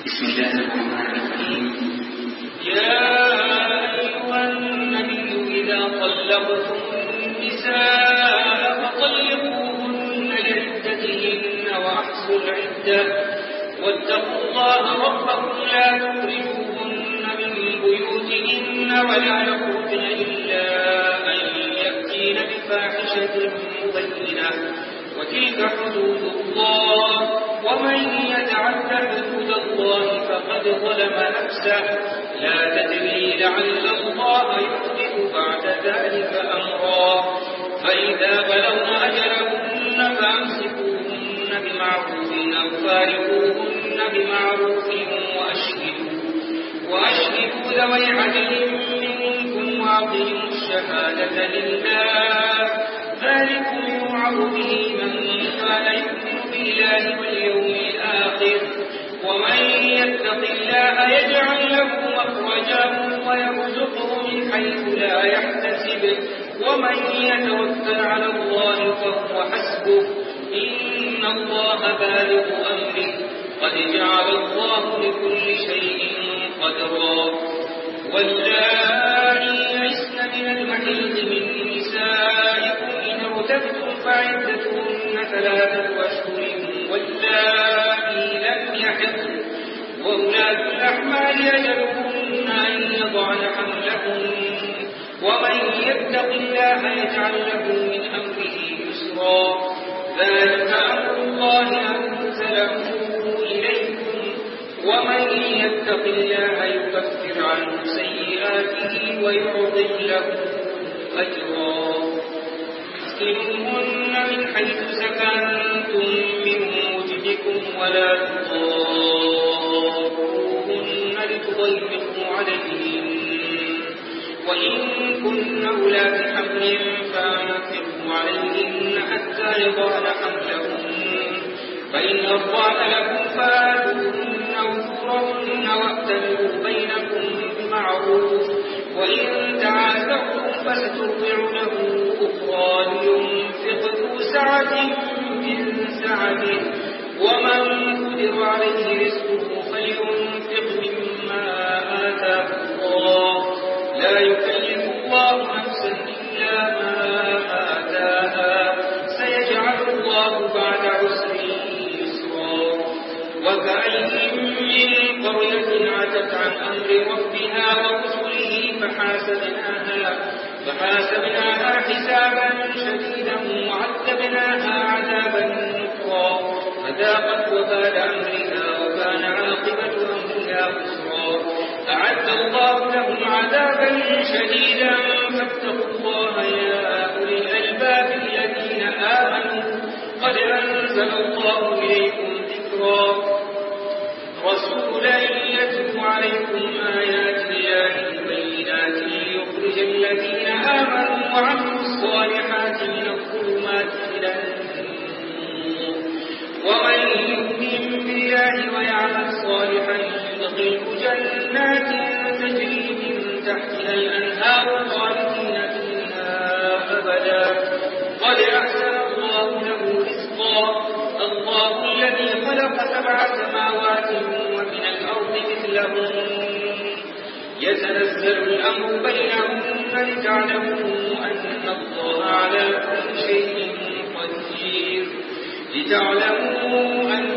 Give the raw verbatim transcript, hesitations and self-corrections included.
بسم الله الرحمن الرحيم. يا أيها النبي إذا طلقتم النساء فطلقوهن لعدتهن وأحصوا العدة واتقوا الله ربكم لا تخرجوهن من بيوتهن ولا يخرجن إلا أن يأتين بفاحشة مبينة وتلك حدود الله ومن يتعد حدود الله فقد ظلم نفسه لا تدري لعل الله يحدث بعد ذلك أمرا فإذا بلغن أجلهن فأمسكوهن بمعروف أو فارقوهن بمعروف وأشهدوا وأشهدوا ذوي عدل منكم وأقيموا الشهادة لله ذلكم يوعظ به من كان يؤمن بالله واليوم الآخر ومن يتق الله يجعل له مخرجا ويرزقه من حيث لا يحتسب ومن يتوكل على الله فهو حسبه إن الله بالغ أمره قد جعل الله لكل شيء قدرا واللائي يئسن من المحيض من نسائكم إن ارتبتم فعدتهن ثلاثة أشهر واللائي لم يحضن وأولاة الأحمال أجلهن أن يضعن حملهن ومن يتق الله يجعل له من أمره يسرا ذلك أمر الله أنزله إليكم ومن يتق الله يكفر عنه سيئاته ويعظم له أجرا اسكنوهن من حيث سكنتم من وجدكم ولا تضاروهن لتضيقوا عليهن وإن كن أولاد حمل فأنفقوا عليهن حتى يضعن حملهن فإن أرضعن لكم فآتوهن أجورهن واعتمروا بينكم بمعروف وإن تعاثرتم فسترضع له أخرى لينفق ذو سعة من سعته ومن قدر عليه رزقه فلينفق مما آتاه الله لا يكلف الله نفسا إلا ما آتاها سيجعل الله بعد عسر يسرا وكأين من قرية عتت عن أمر ربها ورسله فحاسبناها فحاسبناها حسابا شديدا وعذبناها عذابا نكرا فذاقت وبال أمرها وكان عاقبة أمرها خسرا أعد الله لهم عذابا شديدا فاتقوا الله يا أولي الألباب الذين آمنوا قد أنزل الله إليكم ذكرا رسولا يتلو عليكم آيات الله بينات ليخرج الذين آمنوا وعملوا الصالحات من الظلمات إلى النور ومن يؤمن بالله ويعمل صالحا يدخله جنات تجري من تحتها الأنهار خالدين فيها أبدا قد أحسن الله له رزقا الله الذي خلق سبع سماوات ومن الأرض مثلهن يتنزل الأمر بينهن لتعلموا أن الله على كل شيء قدير لتعلموا أن